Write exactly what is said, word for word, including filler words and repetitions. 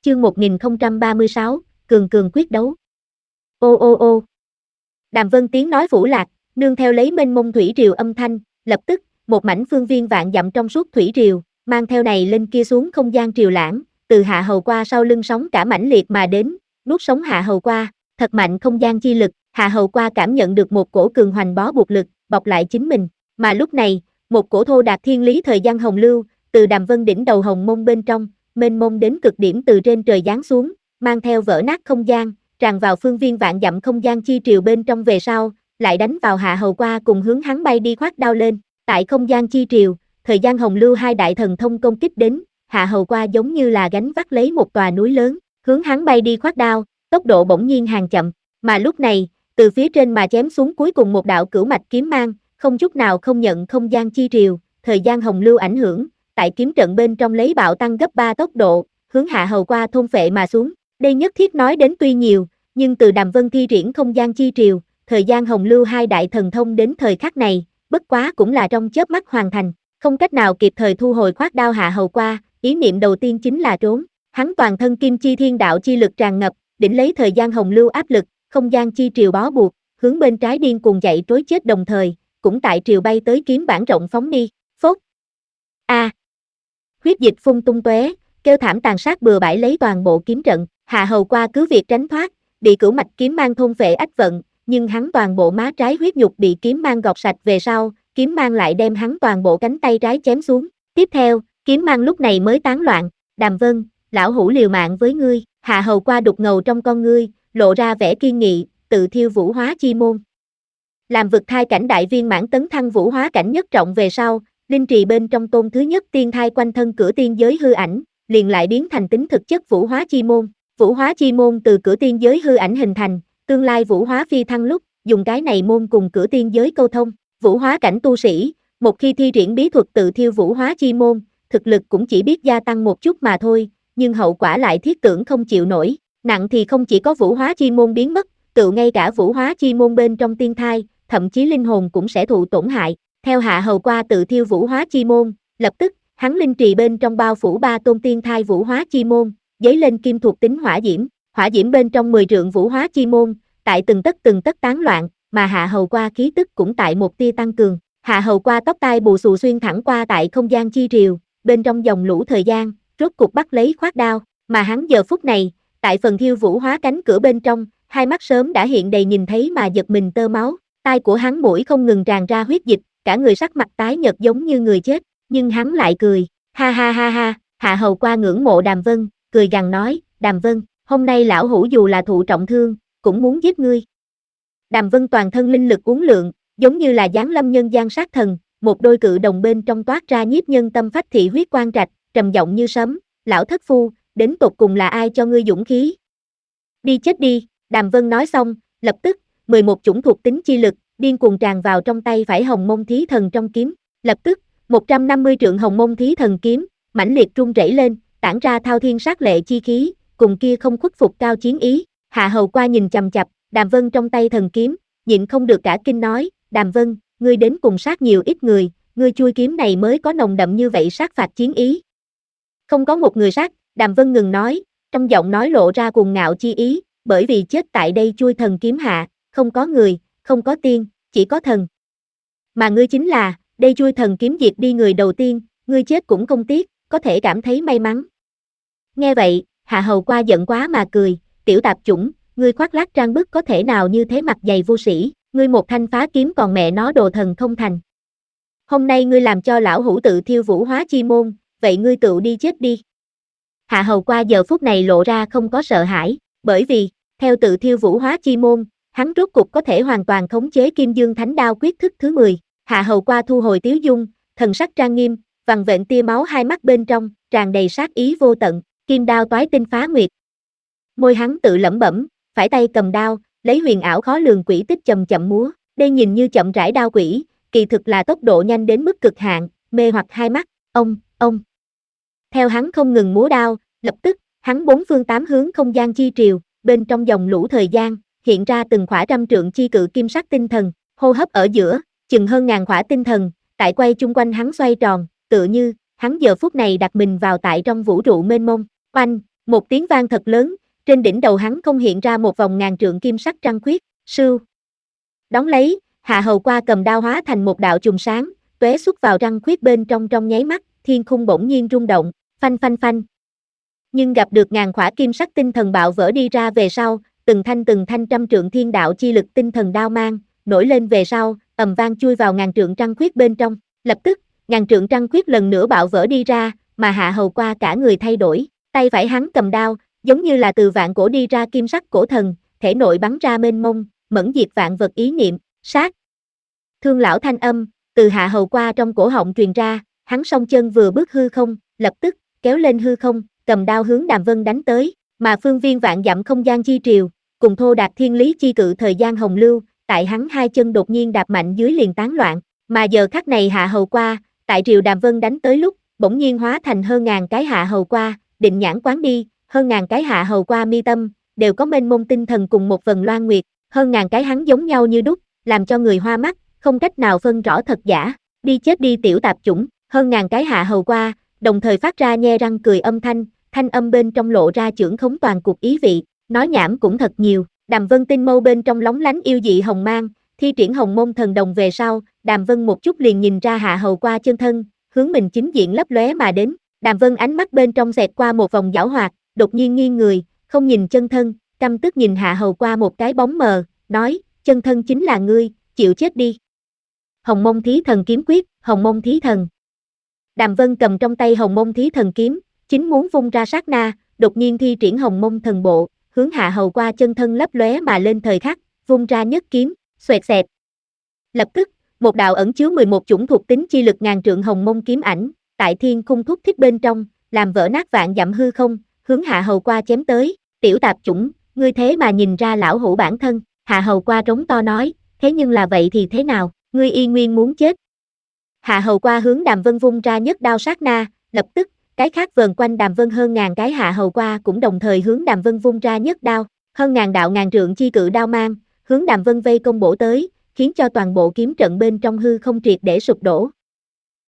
chương một nghìn không trăm ba mươi sáu, cường cường quyết đấu. Ô ô ô. Đàm Vân tiếng nói phủ lạc, nương theo lấy mênh mông thủy triều âm thanh, lập tức, một mảnh phương viên vạn dặm trong suốt thủy triều, mang theo này lên kia xuống không gian triều lãng, từ hạ hầu qua sau lưng sóng cả mãnh liệt mà đến, nuốt sống hạ hầu qua, thật mạnh không gian chi lực, hạ hầu qua cảm nhận được một cổ cường hoành bó buộc lực, bọc lại chính mình, mà lúc này, một cổ thô đạt thiên lý thời gian hồng lưu, từ Đàm Vân đỉnh đầu hồng mông bên trong, mênh mông đến cực điểm từ trên trời giáng xuống, mang theo vỡ nát không gian, tràn vào phương viên vạn dặm không gian chi triều bên trong về sau, lại đánh vào hạ hầu qua cùng hướng hắn bay đi khoát đao lên, tại không gian chi triều, thời gian hồng lưu hai đại thần thông công kích đến, hạ hầu qua giống như là gánh vác lấy một tòa núi lớn, hướng hắn bay đi khoát đao, tốc độ bỗng nhiên hàng chậm, mà lúc này, từ phía trên mà chém xuống cuối cùng một đạo cửu mạch kiếm mang, không chút nào không nhận không gian chi triều, thời gian hồng lưu ảnh hưởng, tại kiếm trận bên trong lấy bạo tăng gấp ba tốc độ, hướng hạ hầu qua thôn phệ mà xuống. Đây nhất thiết nói đến tuy nhiều, nhưng từ Đàm Vân thi triển không gian chi triều, thời gian hồng lưu hai đại thần thông đến thời khắc này, bất quá cũng là trong chớp mắt hoàn thành, không cách nào kịp thời thu hồi khoát đao hạ hầu qua, ý niệm đầu tiên chính là trốn. Hắn toàn thân kim chi thiên đạo chi lực tràn ngập, đỉnh lấy thời gian hồng lưu áp lực, không gian chi triều bó buộc, hướng bên trái điên cuồng chạy trối chết đồng thời, cũng tại triều bay tới kiếm bản rộng phóng đi, phốt. A. À. Huyết dịch phun tung tóe, kêu thảm tàn sát bừa bãi lấy toàn bộ kiếm trận, hạ hầu qua cứ việc tránh thoát, bị cửu mạch kiếm mang thôn phệ ách vận, nhưng hắn toàn bộ má trái huyết nhục bị kiếm mang gọt sạch về sau, kiếm mang lại đem hắn toàn bộ cánh tay trái chém xuống. Tiếp theo, kiếm mang lúc này mới tán loạn, Đàm Vân, lão hủ liều mạng với ngươi, hạ hầu qua đục ngầu trong con ngươi, lộ ra vẻ kiên nghị, tự thiêu vũ hóa chi môn. Làm vực thai cảnh đại viên mãn tấn thăng vũ hóa cảnh nhất trọng về sau, linh trì bên trong tôn thứ nhất tiên thai quanh thân cửa tiên giới hư ảnh, liền lại biến thành tính thực chất vũ hóa chi môn. Vũ hóa chi môn từ cửa tiên giới hư ảnh hình thành, tương lai vũ hóa phi thăng lúc, dùng cái này môn cùng cửa tiên giới câu thông. Vũ hóa cảnh tu sĩ, một khi thi triển bí thuật tự thiêu vũ hóa chi môn, thực lực cũng chỉ biết gia tăng một chút mà thôi, nhưng hậu quả lại thiết tưởng không chịu nổi, nặng thì không chỉ có vũ hóa chi môn biến mất, tự ngay cả vũ hóa chi môn bên trong tiên thai, thậm chí linh hồn cũng sẽ thụ tổn hại. Theo hạ hầu qua tự thiêu vũ hóa chi môn, lập tức, hắn linh trì bên trong bao phủ ba tôn tiên thai vũ hóa chi môn, dấy lên kim thuộc tính hỏa diễm, hỏa diễm bên trong mười trượng vũ hóa chi môn, tại từng tấc từng tấc tán loạn, mà hạ hầu qua khí tức cũng tại một tia tăng cường. Hạ hầu qua tóc tai bù xù xuyên thẳng qua tại không gian chi triều, bên trong dòng lũ thời gian, rốt cục bắt lấy khoát đao, mà hắn giờ phút này, tại phần thiêu vũ hóa cánh cửa bên trong, hai mắt sớm đã hiện đầy nhìn thấy mà giật mình tơ máu, tai của hắn mũi không ngừng tràn ra huyết dịch, cả người sắc mặt tái nhợt giống như người chết, nhưng hắn lại cười, ha ha ha ha, hạ hầu qua ngưỡng mộ Đàm Vân, cười gằn nói, Đàm Vân, hôm nay lão hủ dù là thụ trọng thương, cũng muốn giết ngươi. Đàm Vân toàn thân linh lực uốn lượn, giống như là giáng lâm nhân gian sát thần, một đôi cự đồng bên trong toát ra nhiếp nhân tâm phách thị huyết quang trạch, trầm giọng như sấm, lão thất phu, đến tột cùng là ai cho ngươi dũng khí? Đi chết đi, Đàm Vân nói xong, lập tức, mười một chủng thuộc tính chi lực, điên cuồng tràn vào trong tay phải hồng mông thí thần trong kiếm, lập tức, một trăm năm mươi trượng hồng mông thí thần kiếm, mãnh liệt rung rẩy lên, tản ra thao thiên sát lệ chi khí, cùng kia không khuất phục cao chiến ý. Hạ hầu qua nhìn chằm chằm Đàm Vân trong tay thần kiếm, nhịn không được cả kinh nói, Đàm Vân, ngươi đến cùng sát nhiều ít người, ngươi chui kiếm này mới có nồng đậm như vậy sát phạt chiến ý. Không có một người sát, Đàm Vân ngừng nói, trong giọng nói lộ ra cuồng ngạo chi ý, bởi vì chết tại đây chui thần kiếm hạ, không có người, không có tiên, chỉ có thần. Mà ngươi chính là, đây chui thần kiếm diệt đi người đầu tiên, ngươi chết cũng không tiếc, có thể cảm thấy may mắn. Nghe vậy, hạ hầu qua giận quá mà cười, tiểu tạp chủng, ngươi khoác lác trang bức có thể nào như thế mặt dày vô sĩ, ngươi một thanh phá kiếm còn mẹ nó đồ thần không thành. Hôm nay ngươi làm cho lão hủ tự thiêu vũ hóa chi môn, vậy ngươi tự đi chết đi. Hạ hầu qua giờ phút này lộ ra không có sợ hãi, bởi vì, theo tự thiêu vũ hóa chi môn, hắn rốt cục có thể hoàn toàn khống chế Kim Dương Thánh Đao quyết thức thứ mười. Hạ hầu qua thu hồi tiếu dung, thần sắc trang nghiêm, vằn vện tia máu hai mắt bên trong, tràn đầy sát ý vô tận, kim đao toái tinh phá nguyệt. Môi hắn tự lẩm bẩm, phải tay cầm đao, lấy huyền ảo khó lường quỷ tích chậm chậm múa, đây nhìn như chậm rãi đao quỷ, kỳ thực là tốc độ nhanh đến mức cực hạn, mê hoặc hai mắt, ông, ông. Theo hắn không ngừng múa đao, lập tức, hắn bốn phương tám hướng không gian chi triều, bên trong dòng lũ thời gian, hiện ra từng khỏa trăm trượng chi cự kim sắc tinh thần, hô hấp ở giữa, chừng hơn ngàn khỏa tinh thần, tại quay chung quanh hắn xoay tròn, tựa như, hắn giờ phút này đặt mình vào tại trong vũ trụ mênh mông, oanh, Một tiếng vang thật lớn, trên đỉnh đầu hắn không hiện ra một vòng ngàn trượng kim sắc trăng khuyết, sưu. Đón lấy, Hạ Hầu Qua cầm đao hóa thành một đạo chùm sáng, tóe xuất vào trăng khuyết bên trong trong nháy mắt, thiên khung bỗng nhiên rung động, phanh phanh phanh. Nhưng gặp được ngàn khỏa kim sắc tinh thần bạo vỡ đi ra về sau, từng thanh từng thanh trăm trượng thiên đạo chi lực tinh thần đao mang, nổi lên về sau, ầm vang chui vào ngàn trượng trăng khuyết bên trong, lập tức, ngàn trượng trăng khuyết lần nữa bạo vỡ đi ra, mà Hạ Hầu Qua cả người thay đổi, tay phải hắn cầm đao, giống như là từ vạn cổ đi ra kim sắc cổ thần, thể nội bắn ra mênh mông, mẫn diệt vạn vật ý niệm, sát. Thương lão thanh âm, từ Hạ Hầu Qua trong cổ họng truyền ra, hắn song chân vừa bước hư không, lập tức, kéo lên hư không, cầm đao hướng Đàm Vân đánh tới, mà phương viên vạn dặm không gian chi triều, cùng thô đạt thiên lý chi cự thời gian hồng lưu, tại hắn hai chân đột nhiên đạp mạnh dưới liền tán loạn, mà giờ khắc này Hạ Hầu Qua, tại triều Đàm Vân đánh tới lúc, bỗng nhiên hóa thành hơn ngàn cái Hạ Hầu Qua, định nhãn quán đi, hơn ngàn cái Hạ Hầu Qua mi tâm, đều có mênh mông tinh thần cùng một vần loan nguyệt, hơn ngàn cái hắn giống nhau như đúc, làm cho người hoa mắt, không cách nào phân rõ thật giả, đi chết đi tiểu tạp chủng, hơn ngàn cái Hạ Hầu Qua, đồng thời phát ra nhe răng cười âm thanh, thanh âm bên trong lộ ra chưởng khống toàn cuộc ý vị, nói nhảm cũng thật nhiều, Đàm Vân tinh mâu bên trong lóng lánh yêu dị hồng mang, thi triển hồng môn thần đồng về sau, Đàm Vân một chút liền nhìn ra Hạ Hầu Qua chân thân, hướng mình chính diện lấp lóe mà đến, Đàm Vân ánh mắt bên trong xẹt qua một vòng giảo hoạt, đột nhiên nghiêng người, không nhìn chân thân, căm tức nhìn Hạ Hầu Qua một cái bóng mờ, nói, chân thân chính là ngươi, chịu chết đi. Hồng môn thí thần kiếm quyết, hồng môn thí thần. Đàm Vân cầm trong tay hồng môn thí thần kiếm, chính muốn vung ra sát na, đột nhiên thi triển hồng môn thần bộ, hướng Hạ Hầu Qua chân thân lấp lóe mà lên thời khắc, vung ra nhất kiếm, xoẹt xẹt. Lập tức, một đạo ẩn chứa mười một chủng thuộc tính chi lực ngàn trượng hồng môn kiếm ảnh, tại thiên khung thúc thiết bên trong, làm vỡ nát vạn dặm hư không, hướng Hạ Hầu Qua chém tới, tiểu tạp chủng, ngươi thế mà nhìn ra lão hủ bản thân, Hạ Hầu Qua trống to nói, thế nhưng là vậy thì thế nào, ngươi y nguyên muốn chết. Hạ Hầu Qua hướng Đàm Vân vung ra nhất đao sát na, lập tức, cái khác vờn quanh Đàm Vân hơn ngàn cái Hạ Hầu Qua cũng đồng thời hướng Đàm Vân vung ra nhất đao, hơn ngàn đạo ngàn trượng chi cự đao mang, hướng Đàm Vân vây công bổ tới, khiến cho toàn bộ kiếm trận bên trong hư không triệt để sụp đổ.